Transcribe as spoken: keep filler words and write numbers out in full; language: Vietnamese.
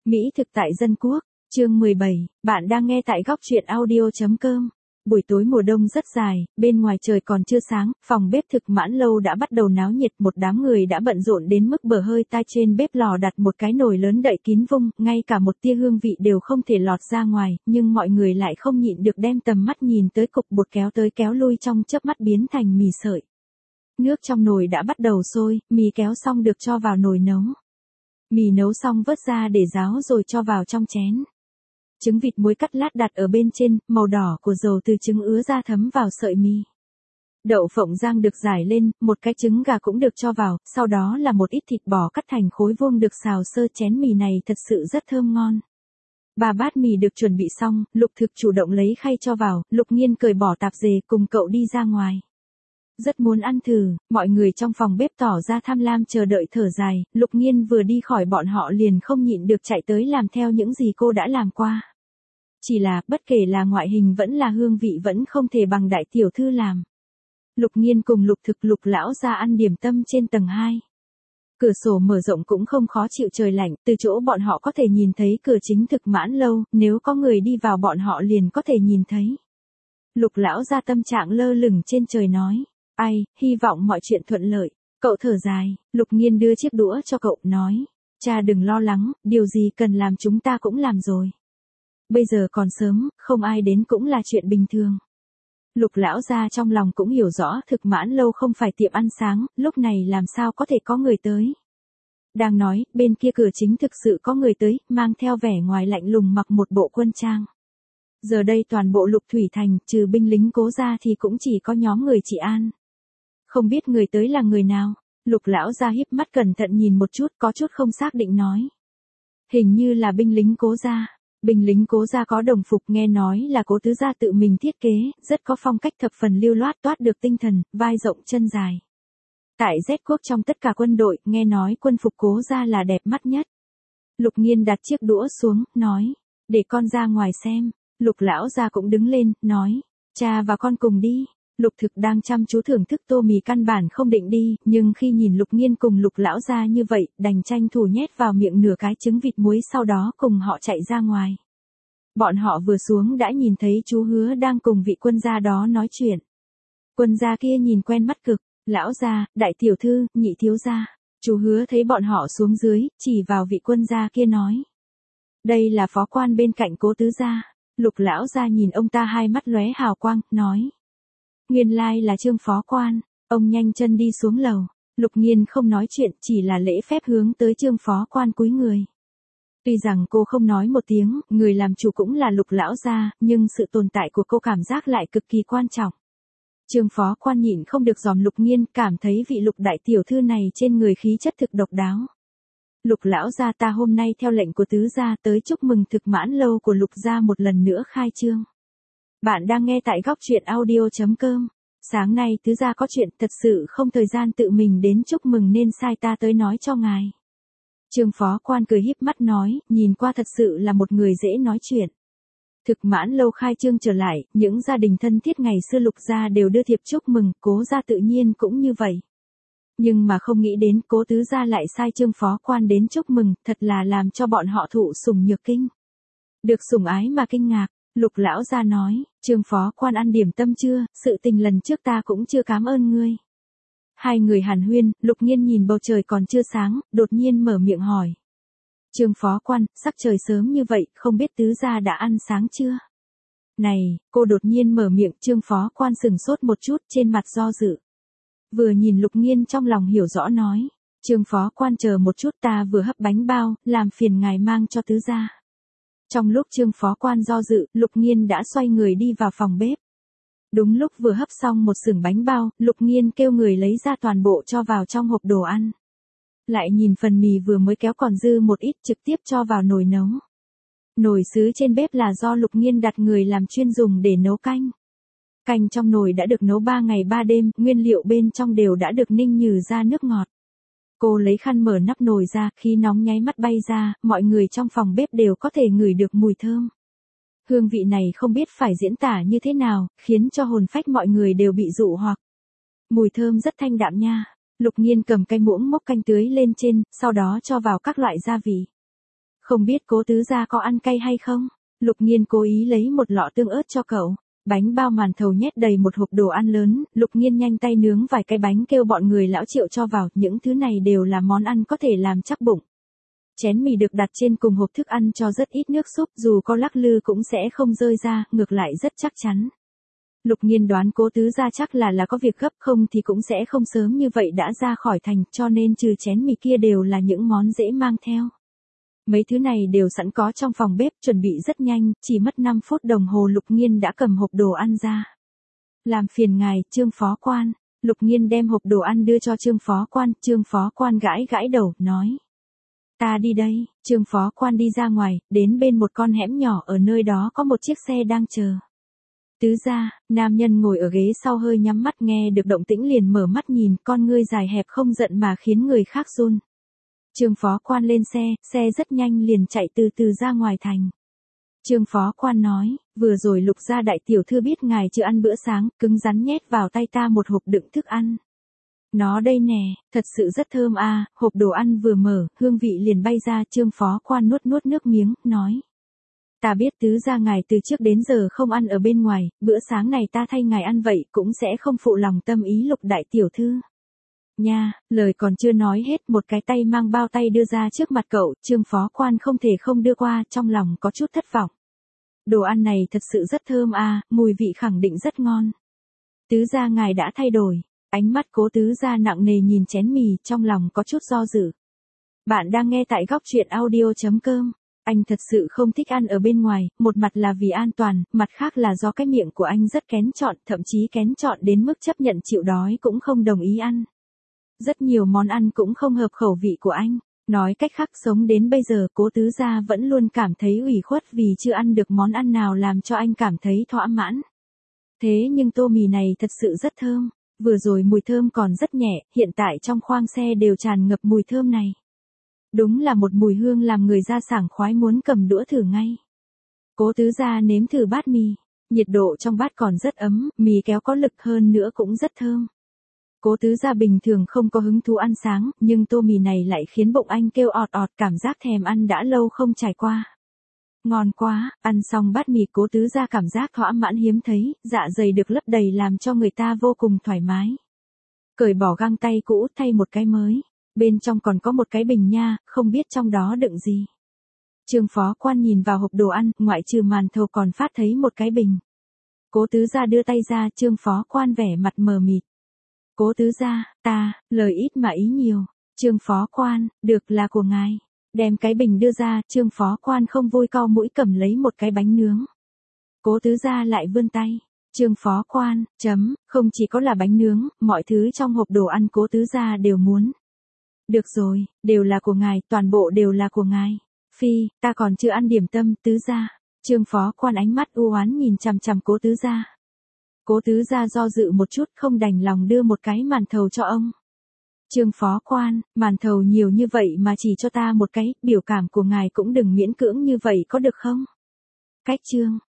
Mỹ thực tại dân quốc, chương mười bảy, bạn đang nghe tại góc truyện audio chấm com. Buổi tối mùa đông rất dài, bên ngoài trời còn chưa sáng, phòng bếp thực mãn lâu đã bắt đầu náo nhiệt, một đám người đã bận rộn đến mức bờ hơi tai. Trên bếp lò đặt một cái nồi lớn đậy kín vung, ngay cả một tia hương vị đều không thể lọt ra ngoài, nhưng mọi người lại không nhịn được đem tầm mắt nhìn tới cục bột kéo tới kéo lui trong chớp mắt biến thành mì sợi. Nước trong nồi đã bắt đầu sôi, mì kéo xong được cho vào nồi nấu. Mì nấu xong vớt ra để ráo rồi cho vào trong chén. Trứng vịt muối cắt lát đặt ở bên trên, màu đỏ của dầu từ trứng ứa ra thấm vào sợi mì. Đậu phộng rang được rải lên, một cái trứng gà cũng được cho vào, sau đó là một ít thịt bò cắt thành khối vuông được xào sơ. Chén mì này thật sự rất thơm ngon. Ba bát mì được chuẩn bị xong, Lục Thực chủ động lấy khay cho vào, Lục Nghiên cởi bỏ tạp dề cùng cậu đi ra ngoài. Rất muốn ăn thử, mọi người trong phòng bếp tỏ ra tham lam chờ đợi thở dài, Lục Nghiên vừa đi khỏi bọn họ liền không nhịn được chạy tới làm theo những gì cô đã làm qua. Chỉ là, bất kể là ngoại hình vẫn là hương vị vẫn không thể bằng đại tiểu thư làm. Lục Nghiên cùng Lục Thực Lục lão ra ăn điểm tâm trên tầng hai. Cửa sổ mở rộng cũng không khó chịu trời lạnh, từ chỗ bọn họ có thể nhìn thấy cửa chính thực mãn lâu, nếu có người đi vào bọn họ liền có thể nhìn thấy. Lục lão ra tâm trạng lơ lửng trên trời nói. Ai, hy vọng mọi chuyện thuận lợi. Cậu thở dài, Lục Nghiên đưa chiếc đũa cho cậu, nói. Cha đừng lo lắng, điều gì cần làm chúng ta cũng làm rồi. Bây giờ còn sớm, không ai đến cũng là chuyện bình thường. Lục lão gia trong lòng cũng hiểu rõ thực mãn lâu không phải tiệm ăn sáng, lúc này làm sao có thể có người tới. Đang nói, bên kia cửa chính thực sự có người tới, mang theo vẻ ngoài lạnh lùng mặc một bộ quân trang. Giờ đây toàn bộ Lục Thủy Thành, trừ binh lính Cố ra thì cũng chỉ có nhóm người chị An. Không biết người tới là người nào, Lục lão gia híp mắt cẩn thận nhìn một chút, có chút không xác định nói. Hình như là binh lính Cố gia. Binh lính Cố gia có đồng phục, nghe nói là Cố tứ gia tự mình thiết kế, rất có phong cách thập phần lưu loát, toát được tinh thần, vai rộng chân dài. Tại Z quốc trong tất cả quân đội, nghe nói quân phục Cố gia là đẹp mắt nhất. Lục Nghiên đặt chiếc đũa xuống, nói, để con ra ngoài xem. Lục lão gia cũng đứng lên, nói, cha và con cùng đi. Lục Thực đang chăm chú thưởng thức tô mì căn bản không định đi, nhưng khi nhìn Lục Nghiên cùng Lục lão gia như vậy, đành tranh thủ nhét vào miệng nửa cái trứng vịt muối, sau đó cùng họ chạy ra ngoài. Bọn họ vừa xuống đã nhìn thấy chú Hứa đang cùng vị quân gia đó nói chuyện. Quân gia kia nhìn quen mắt cực, lão gia, đại tiểu thư, nhị thiếu gia. Chú Hứa thấy bọn họ xuống dưới, chỉ vào vị quân gia kia nói. Đây là phó quan bên cạnh Cố tứ gia. Lục lão gia nhìn ông ta hai mắt lóe hào quang, nói. Nguyên lai là Trương phó quan, ông nhanh chân đi xuống lầu. Lục Nghiên không nói chuyện, chỉ là lễ phép hướng tới Trương phó quan cúi người. Tuy rằng cô không nói một tiếng, người làm chủ cũng là Lục lão gia, nhưng sự tồn tại của cô cảm giác lại cực kỳ quan trọng. Trương phó quan nhịn không được dòm Lục Nghiên, cảm thấy vị Lục đại tiểu thư này trên người khí chất thực độc đáo. Lục lão gia, ta hôm nay theo lệnh của tứ gia tới chúc mừng thực mãn lâu của Lục gia một lần nữa khai trương. Bạn đang nghe tại góc truyện audio chấm com. Sáng nay tứ gia có chuyện, thật sự không thời gian tự mình đến chúc mừng nên sai ta tới nói cho ngài. Trương phó quan cười híp mắt nói, nhìn qua thật sự là một người dễ nói chuyện. Thực mãn lâu khai trương trở lại, những gia đình thân thiết ngày xưa Lục gia đều đưa thiệp chúc mừng, Cố gia tự nhiên cũng như vậy. Nhưng mà không nghĩ đến Cố tứ gia lại sai Trương phó quan đến chúc mừng, thật là làm cho bọn họ thụ sủng nhược kinh. Được sủng ái mà kinh ngạc. Lục lão gia nói, Trương phó quan ăn điểm tâm chưa, sự tình lần trước ta cũng chưa cảm ơn ngươi. Hai người hàn huyên, Lục Nghiên nhìn bầu trời còn chưa sáng, đột nhiên mở miệng hỏi. Trương phó quan, sắc trời sớm như vậy, không biết tứ gia đã ăn sáng chưa? Này, cô đột nhiên mở miệng, Trương phó quan sừng sốt một chút, trên mặt do dự. Vừa nhìn Lục Nghiên trong lòng hiểu rõ nói, Trương phó quan chờ một chút, ta vừa hấp bánh bao, làm phiền ngài mang cho tứ gia. Trong lúc Trương phó quan do dự, Lục Nghiên đã xoay người đi vào phòng bếp. Đúng lúc vừa hấp xong một xưởng bánh bao, Lục Nghiên kêu người lấy ra toàn bộ cho vào trong hộp đồ ăn. Lại nhìn phần mì vừa mới kéo còn dư một ít, trực tiếp cho vào nồi nấu. Nồi sứ trên bếp là do Lục Nghiên đặt người làm chuyên dùng để nấu canh. Canh trong nồi đã được nấu ba ngày ba đêm, nguyên liệu bên trong đều đã được ninh nhừ ra nước ngọt. Cô lấy khăn mở nắp nồi ra, khí nóng nháy mắt bay ra, mọi người trong phòng bếp đều có thể ngửi được mùi thơm. Hương vị này không biết phải diễn tả như thế nào, khiến cho hồn phách mọi người đều bị dụ hoặc. Mùi thơm rất thanh đạm nha. Lục Nghiên cầm cái muỗng múc canh tưới lên trên, sau đó cho vào các loại gia vị. Không biết Cố tứ gia có ăn cay hay không? Lục Nghiên cố ý lấy một lọ tương ớt cho cậu. Bánh bao màn thầu nhét đầy một hộp đồ ăn lớn, Lục Nghiên nhanh tay nướng vài cái bánh kêu bọn người lão Triệu cho vào, những thứ này đều là món ăn có thể làm chắc bụng. Chén mì được đặt trên cùng hộp thức ăn cho rất ít nước súp, dù có lắc lư cũng sẽ không rơi ra, ngược lại rất chắc chắn. Lục Nghiên đoán Cố tứ gia chắc là là có việc gấp, không thì cũng sẽ không sớm như vậy đã ra khỏi thành, cho nên trừ chén mì kia đều là những món dễ mang theo. Mấy thứ này đều sẵn có trong phòng bếp, chuẩn bị rất nhanh, chỉ mất năm phút đồng hồ Lục Nghiên đã cầm hộp đồ ăn ra. Làm phiền ngài, Trương phó quan. Lục Nghiên đem hộp đồ ăn đưa cho Trương phó quan, Trương phó quan gãi gãi đầu, nói. Ta đi đây. Trương phó quan đi ra ngoài, đến bên một con hẻm nhỏ, ở nơi đó có một chiếc xe đang chờ. Tứ gia, nam nhân ngồi ở ghế sau hơi nhắm mắt nghe được động tĩnh liền mở mắt nhìn, con ngươi dài hẹp không giận mà khiến người khác run. Trương phó quan lên xe, xe rất nhanh liền chạy từ từ ra ngoài thành. Trương phó quan nói, vừa rồi Lục gia đại tiểu thư biết ngài chưa ăn bữa sáng, cứng rắn nhét vào tay ta một hộp đựng thức ăn. Nó đây nè, thật sự rất thơm à, hộp đồ ăn vừa mở, hương vị liền bay ra, Trương phó quan nuốt nuốt nước miếng, nói. Ta biết tứ gia ngài từ trước đến giờ không ăn ở bên ngoài, bữa sáng này ta thay ngài ăn vậy cũng sẽ không phụ lòng tâm ý Lục đại tiểu thư. Nha, lời còn chưa nói hết, một cái tay mang bao tay đưa ra trước mặt cậu, Trương phó quan không thể không đưa qua, trong lòng có chút thất vọng. Đồ ăn này thật sự rất thơm à, mùi vị khẳng định rất ngon. Tứ gia ngài đã thay đổi, ánh mắt Cố tứ gia nặng nề nhìn chén mì, trong lòng có chút do dự. Bạn đang nghe tại góc truyện audio chấm com. Anh thật sự không thích ăn ở bên ngoài, một mặt là vì an toàn, mặt khác là do cái miệng của anh rất kén chọn, thậm chí kén chọn đến mức chấp nhận chịu đói cũng không đồng ý ăn. Rất nhiều món ăn cũng không hợp khẩu vị của anh. Nói cách khác, sống đến bây giờ Cố tứ gia vẫn luôn cảm thấy ủy khuất vì chưa ăn được món ăn nào làm cho anh cảm thấy thỏa mãn. Thế nhưng tô mì này thật sự rất thơm. Vừa rồi mùi thơm còn rất nhẹ, hiện tại trong khoang xe đều tràn ngập mùi thơm này. Đúng là một mùi hương làm người ra sảng khoái muốn cầm đũa thử ngay. Cố tứ gia nếm thử bát mì. Nhiệt độ trong bát còn rất ấm, mì kéo có lực hơn nữa cũng rất thơm. Cố tứ gia bình thường không có hứng thú ăn sáng, nhưng tô mì này lại khiến bụng anh kêu ọt ọt, cảm giác thèm ăn đã lâu không trải qua. Ngon quá, ăn xong bát mì Cố tứ gia cảm giác thỏa mãn hiếm thấy, dạ dày được lấp đầy làm cho người ta vô cùng thoải mái. Cởi bỏ găng tay cũ thay một cái mới, bên trong còn có một cái bình nha, không biết trong đó đựng gì. Trương phó quan nhìn vào hộp đồ ăn, ngoại trừ màn thầu còn phát thấy một cái bình. Cố tứ gia đưa tay ra, Trương phó quan vẻ mặt mờ mịt. Cố tứ gia, ta, lời ít mà ý nhiều. Trương phó quan, được là của ngài. Đem cái bình đưa ra, Trương phó quan không vui cau mũi cầm lấy một cái bánh nướng. Cố tứ gia lại vươn tay. Trương phó quan, chấm, không chỉ có là bánh nướng, mọi thứ trong hộp đồ ăn Cố tứ gia đều muốn. Được rồi, đều là của ngài, toàn bộ đều là của ngài. Phi, ta còn chưa ăn điểm tâm, tứ gia. Trương phó quan ánh mắt u oán nhìn chằm chằm Cố tứ gia. Cố tứ gia do dự một chút không đành lòng đưa một cái màn thầu cho ông. Trương phó quan, màn thầu nhiều như vậy mà chỉ cho ta một cái, biểu cảm của ngài cũng đừng miễn cưỡng như vậy có được không? Cách chương,